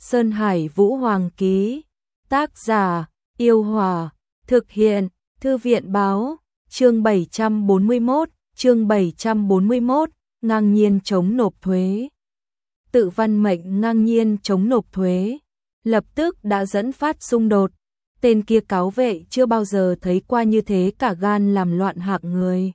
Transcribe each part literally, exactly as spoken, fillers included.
Sơn Hải Vũ Hoàng ký. Tác giả, Yêu Hòa. Thực hiện, Thư viện Báo. Chương bảy trăm bốn mươi mốt, chương bảy trăm bốn mươi mốt, ngang nhiên chống nộp thuế. Tự văn mệnh ngang nhiên chống nộp thuế, lập tức đã dẫn phát xung đột. Tên kia cáo vệ chưa bao giờ thấy qua như thế cả gan làm loạn hạng người.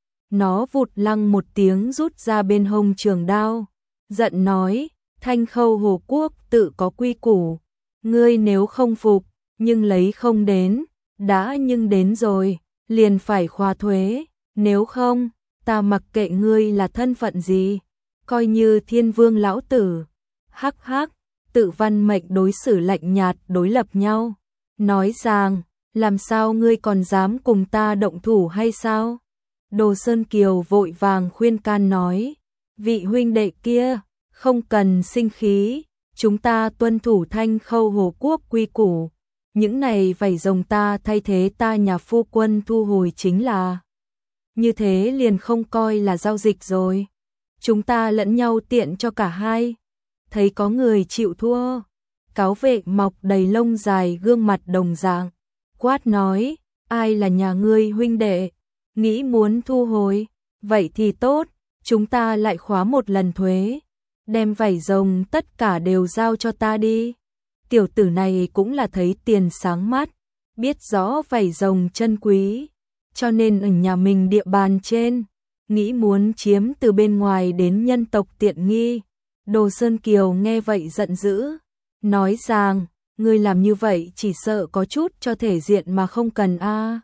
Nó vụt lăng một tiếng rút ra bên hông trường đao, giận nói, Thanh Khâu Hồ Quốc tự có quy củ, ngươi nếu không phục, nhưng lấy không đến, đã nhưng đến rồi, liền phải khóa thuế, nếu không, ta mặc kệ ngươi là thân phận gì, coi như thiên vương lão tử. Hắc hắc, Tự văn mệnh đối xử lạnh nhạt đối lập nhau, nói rằng, làm sao ngươi còn dám cùng ta động thủ hay sao? Đồ Sơn Kiều vội vàng khuyên can nói, vị huynh đệ kia, không cần sinh khí, chúng ta tuân thủ Thanh Khâu Hồ Quốc quy củ, những này vảy rồng ta thay thế ta nhà phu quân thu hồi chính là. Như thế liền không coi là giao dịch rồi, chúng ta lẫn nhau tiện cho cả hai. Thấy có người chịu thua, cáo vệ mọc đầy lông dài gương mặt đồng dạng, quát nói, ai là nhà ngươi huynh đệ, nghĩ muốn thu hồi, vậy thì tốt, chúng ta lại khóa một lần thuế, đem vảy rồng tất cả đều giao cho ta đi. Tiểu tử này cũng là thấy tiền sáng mắt, biết rõ vảy rồng chân quý, cho nên ở nhà mình địa bàn trên, nghĩ muốn chiếm từ bên ngoài đến nhân tộc tiện nghi. Đồ Sơn Kiều nghe vậy giận dữ, nói rằng, ngươi làm như vậy chỉ sợ có chút cho thể diện mà không cần a. À.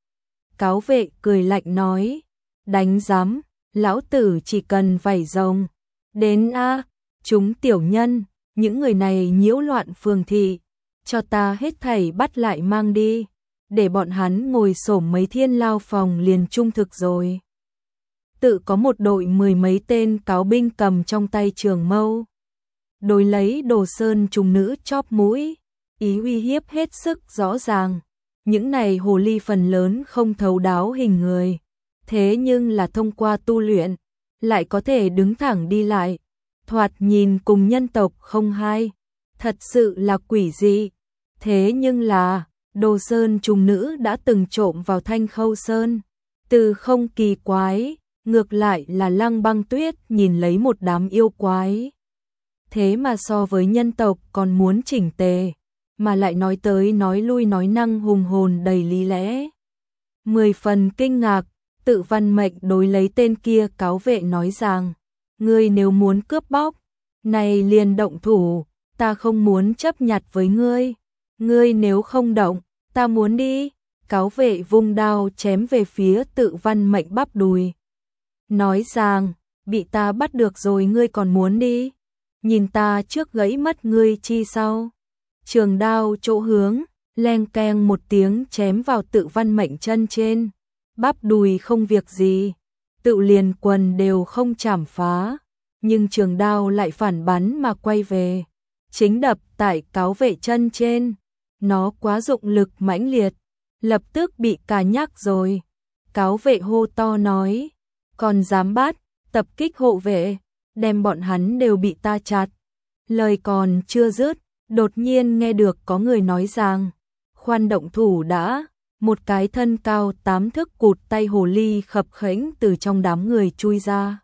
Cáo vệ cười lạnh nói, đánh giám, lão tử chỉ cần vảy rồng. Đến a, à, chúng tiểu nhân, những người này nhiễu loạn phường thị, cho ta hết thảy bắt lại mang đi, để bọn hắn ngồi xổm mấy thiên lao phòng liền trung thực rồi. Tự có một đội mười mấy tên cáo binh cầm trong tay trường mâu, đối lấy Đồ Sơn trùng nữ chóp mũi, ý uy hiếp hết sức rõ ràng. Những này hồ ly phần lớn không thấu đáo hình người, thế nhưng là thông qua tu luyện, lại có thể đứng thẳng đi lại, thoạt nhìn cùng nhân tộc không hai, thật sự là quỷ dị. Thế nhưng là, Đồ Sơn trùng nữ đã từng trộm vào Thanh Khâu Sơn, từ không kỳ quái, ngược lại là Lăng Băng Tuyết nhìn lấy một đám yêu quái. Thế mà so với nhân tộc còn muốn chỉnh tề, mà lại nói tới nói lui nói năng hùng hồn đầy lý lẽ. Mười phần kinh ngạc, Tự văn mệnh đối lấy tên kia cáo vệ nói rằng, ngươi nếu muốn cướp bóc, này liền động thủ, ta không muốn chấp nhặt với ngươi, ngươi nếu không động, ta muốn đi. Cáo vệ vung đao chém về phía Tự văn mệnh bắp đùi, nói rằng, bị ta bắt được rồi ngươi còn muốn đi, nhìn ta trước gãy mất ngươi chi sau. Trường đao chỗ hướng, leng keng một tiếng chém vào Tự văn mệnh chân trên, bắp đùi không việc gì, Tự liền quần đều không chảm phá, nhưng trường đao lại phản bắn mà quay về, chính đập tại cáo vệ chân trên, nó quá dụng lực mãnh liệt, lập tức bị cà nhắc rồi. Cáo vệ hô to nói, còn dám bắt, tập kích hộ vệ, đem bọn hắn đều bị ta chặt. Lời còn chưa dứt, đột nhiên nghe được có người nói rằng, khoan động thủ đã. Một cái thân cao tám thước cụt tay hồ ly khập khẽnh từ trong đám người chui ra.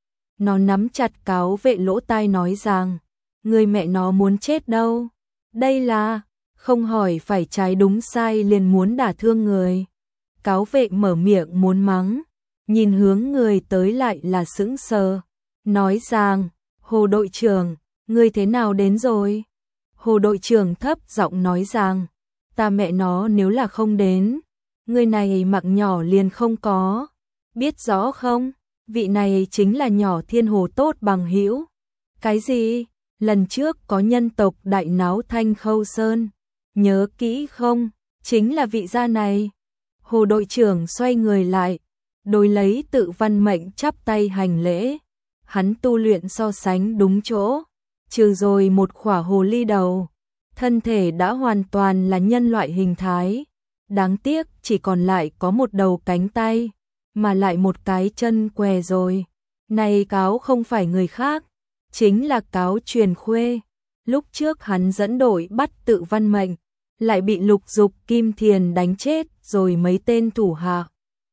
Nó nắm chặt cáo vệ lỗ tai nói rằng, người mẹ nó muốn chết đâu, đây là, không hỏi phải trái đúng sai liền muốn đả thương người. Cáo vệ mở miệng muốn mắng, nhìn hướng người tới lại là sững sờ, nói rằng, Hồ đội trưởng, ngươi thế nào đến rồi? Hồ đội trưởng thấp giọng nói rằng, ta mẹ nó nếu là không đến, người này mạng nhỏ liền không có, biết rõ không? Vị này chính là nhỏ thiên hồ tốt bằng hữu. Cái gì? Lần trước có nhân tộc đại náo Thanh Khâu Sơn, nhớ kỹ không? Chính là vị gia này. Hồ đội trưởng xoay người lại, đối lấy Tự văn mệnh chắp tay hành lễ. Hắn tu luyện so sánh đúng chỗ, trừ rồi một khỏa hồ ly đầu, thân thể đã hoàn toàn là nhân loại hình thái. Đáng tiếc chỉ còn lại có một đầu cánh tay, mà lại một cái chân què rồi. Này cáo không phải người khác, chính là cáo Truyền Khuê. Lúc trước hắn dẫn đội bắt Tự Văn Mệnh, lại bị Lục Dục Kim Thiền đánh chết, rồi mấy tên thủ hạ.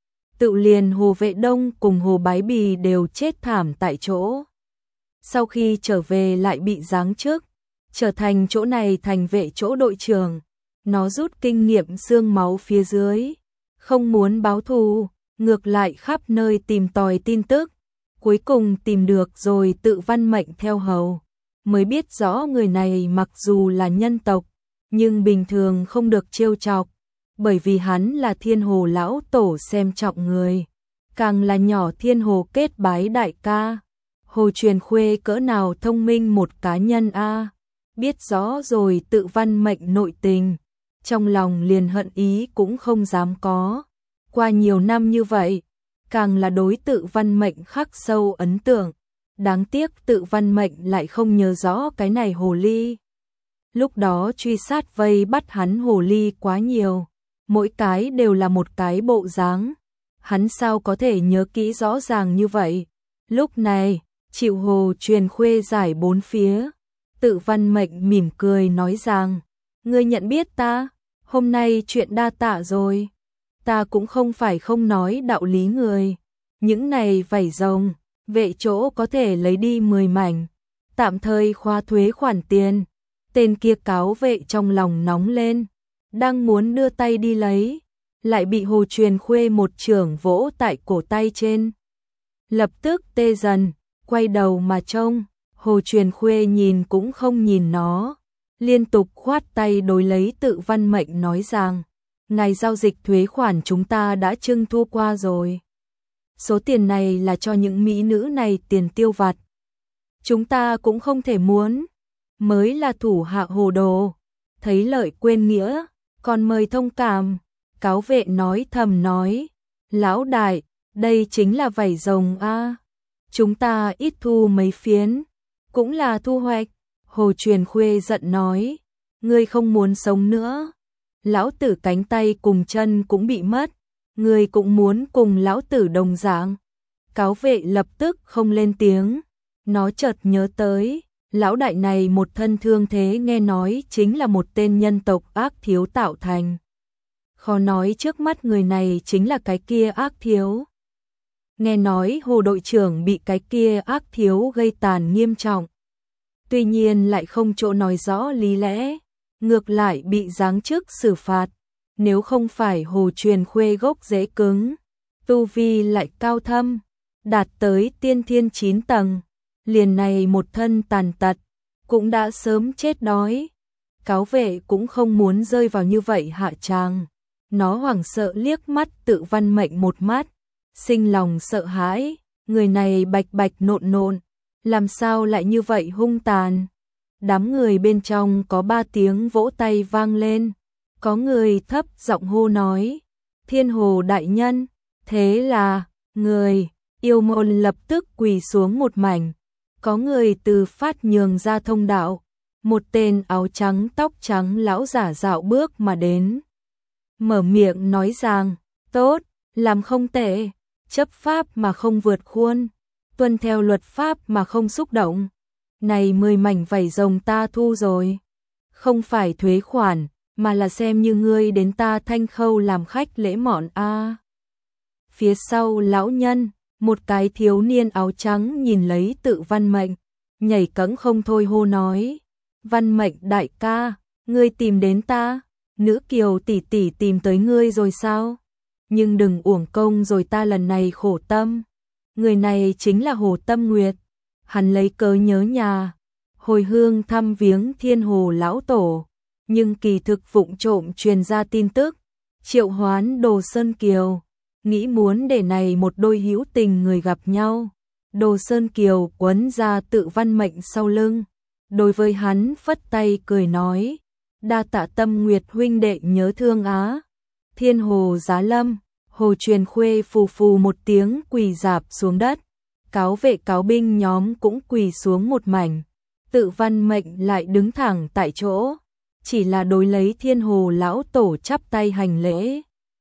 Tự liền Hồ Vệ Đông cùng Hồ Bái Bì đều chết thảm tại chỗ. Sau khi trở về lại bị giáng chức, trở thành chỗ này thành vệ chỗ đội trưởng. Nó rút kinh nghiệm xương máu phía dưới, không muốn báo thù, ngược lại khắp nơi tìm tòi tin tức. Cuối cùng tìm được rồi Tự Văn Mệnh theo hầu, mới biết rõ người này mặc dù là nhân tộc, nhưng bình thường không được trêu chọc, bởi vì hắn là Thiên Hồ lão tổ xem trọng người, càng là nhỏ Thiên Hồ kết bái đại ca. Hồ Truyền Khuê cỡ nào thông minh một cá nhân a, biết rõ rồi Tự Văn Mệnh nội tình, trong lòng liền hận ý cũng không dám có. Qua nhiều năm như vậy, càng là đối Tự Văn Mệnh khắc sâu ấn tượng. Đáng tiếc Tự Văn Mệnh lại không nhớ rõ cái này hồ ly. Lúc đó truy sát vây bắt hắn hồ ly quá nhiều, mỗi cái đều là một cái bộ dáng, hắn sao có thể nhớ kỹ rõ ràng như vậy. Lúc này, chịu Hồ Truyền Khuê giải bốn phía, Tự Văn Mệnh mỉm cười nói rằng, ngươi nhận biết ta, hôm nay chuyện đa tạ rồi, ta cũng không phải không nói đạo lý người, những này vảy rồng, vệ chỗ có thể lấy đi mười mảnh, tạm thời khóa thuế khoản tiền. Tên kia cáo vệ trong lòng nóng lên, đang muốn đưa tay đi lấy, lại bị Hồ Truyền Khuê một chưởng vỗ tại cổ tay trên. Lập tức tê dần, quay đầu mà trông, Hồ Truyền Khuê nhìn cũng không nhìn nó, liên tục khoát tay đối lấy Tự Văn Mệnh nói rằng, ngài giao dịch thuế khoản chúng ta đã trưng thu qua rồi. Số tiền này là cho những mỹ nữ này tiền tiêu vặt. Chúng ta cũng không thể muốn, mới là thủ hạ hồ đồ, thấy lợi quên nghĩa, còn mời thông cảm. Cáo vệ nói thầm nói, lão đại, đây chính là vảy rồng a, chúng ta ít thu mấy phiến, cũng là thu hoạch. Hồ Truyền Khuê giận nói, ngươi không muốn sống nữa, lão tử cánh tay cùng chân cũng bị mất, ngươi cũng muốn cùng lão tử đồng dạng. Cáo vệ lập tức không lên tiếng, nó chợt nhớ tới, lão đại này một thân thương thế nghe nói chính là một tên nhân tộc ác thiếu tạo thành. Khó nói trước mắt người này chính là cái kia ác thiếu. Nghe nói Hồ đội trưởng bị cái kia ác thiếu gây tàn nghiêm trọng. Tuy nhiên lại không chỗ nói rõ lý lẽ, ngược lại bị giáng chức xử phạt. Nếu không phải Hồ Truyền Khuê gốc rễ cứng, tu vi lại cao thâm, đạt tới tiên thiên chín tầng, liền này một thân tàn tật, cũng đã sớm chết đói. Cáo vệ cũng không muốn rơi vào như vậy hạ tràng. Nó hoảng sợ liếc mắt Tự Văn Mệnh một mắt, sinh lòng sợ hãi, người này bạch bạch nộn nộn, làm sao lại như vậy hung tàn. Đám người bên trong có ba tiếng vỗ tay vang lên, có người thấp giọng hô nói, Thiên Hồ đại nhân, thế là, người, yêu môn lập tức quỳ xuống một mảnh, có người từ phát nhường ra thông đạo, một tên áo trắng tóc trắng lão giả dạo bước mà đến. Mở miệng nói rằng, tốt, làm không tệ, chấp pháp mà không vượt khuôn, tuân theo luật pháp mà không xúc động. Này mười mảnh vảy rồng ta thu rồi, không phải thuế khoản, mà là xem như ngươi đến ta Thanh Khâu làm khách lễ mọn a. Phía sau lão nhân, một cái thiếu niên áo trắng nhìn lấy Tự Văn Mệnh, nhảy cẫng không thôi hô nói, Văn Mệnh đại ca, ngươi tìm đến ta, nữ kiều tỷ tỷ tìm tới ngươi rồi sao? Nhưng đừng uổng công rồi ta lần này khổ tâm. Người này chính là Hồ Tâm Nguyệt, hắn lấy cớ nhớ nhà, hồi hương thăm viếng Thiên Hồ lão tổ, nhưng kỳ thực vụng trộm truyền ra tin tức, triệu hoán Đồ Sơn Kiều, nghĩ muốn để này một đôi hữu tình người gặp nhau. Đồ Sơn Kiều quấn ra Tự Văn Mệnh sau lưng, đối với hắn phất tay cười nói, đa tạ Tâm Nguyệt huynh đệ nhớ thương á. Thiên Hồ giá lâm, Hồ Truyền Khuê phù phù một tiếng quỳ rạp xuống đất, cáo vệ cáo binh nhóm cũng quỳ xuống một mảnh. Tự Văn Mệnh lại đứng thẳng tại chỗ, chỉ là đối lấy Thiên Hồ lão tổ chắp tay hành lễ,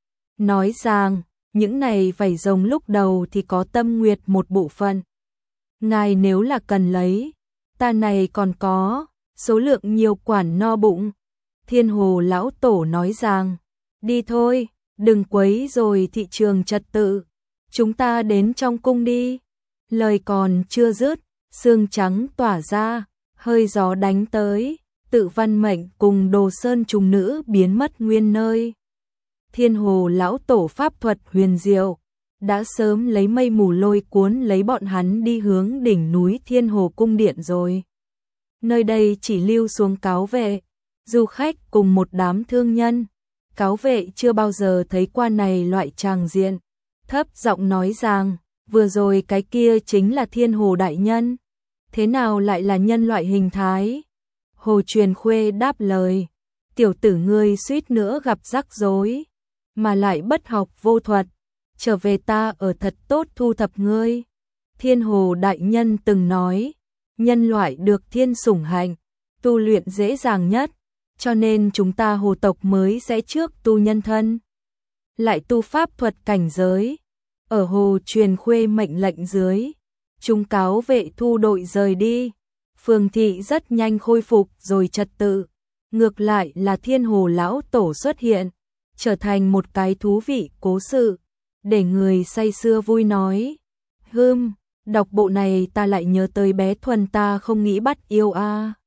nói rằng, những này vảy rồng lúc đầu thì có Tâm Nguyệt một bộ phận. Ngài nếu là cần lấy, ta này còn có, số lượng nhiều quản no bụng. Thiên Hồ lão tổ nói rằng, đi thôi, đừng quấy rồi thị trường trật tự, chúng ta đến trong cung đi. Lời còn chưa dứt, sương trắng tỏa ra, hơi gió đánh tới, Tự Văn Mệnh cùng Đồ Sơn trùng nữ biến mất nguyên nơi. Thiên Hồ lão tổ pháp thuật huyền diệu, đã sớm lấy mây mù lôi cuốn lấy bọn hắn đi hướng đỉnh núi Thiên Hồ cung điện rồi. Nơi đây chỉ lưu xuống cáo vệ, du khách cùng một đám thương nhân. Cáo vệ chưa bao giờ thấy qua này loại tràng diện, thấp giọng nói rằng, vừa rồi cái kia chính là Thiên Hồ đại nhân, thế nào lại là nhân loại hình thái? Hồ Truyền Khuê đáp lời, tiểu tử ngươi suýt nữa gặp rắc rối, mà lại bất học vô thuật, trở về ta ở thật tốt thu thập ngươi. Thiên Hồ đại nhân từng nói, nhân loại được thiên sủng hạnh, tu luyện dễ dàng nhất, cho nên chúng ta hồ tộc mới sẽ trước tu nhân thân, lại tu pháp thuật cảnh giới. Ở Hồ Truyền Khuê mệnh lệnh dưới, chúng cáo vệ thu đội rời đi. Phường thị rất nhanh khôi phục rồi trật tự. Ngược lại là Thiên Hồ lão tổ xuất hiện, trở thành một cái thú vị cố sự, để người say sưa vui nói. Hừm, đọc bộ này ta lại nhớ tới bé Thuần ta không nghĩ bắt yêu a. À.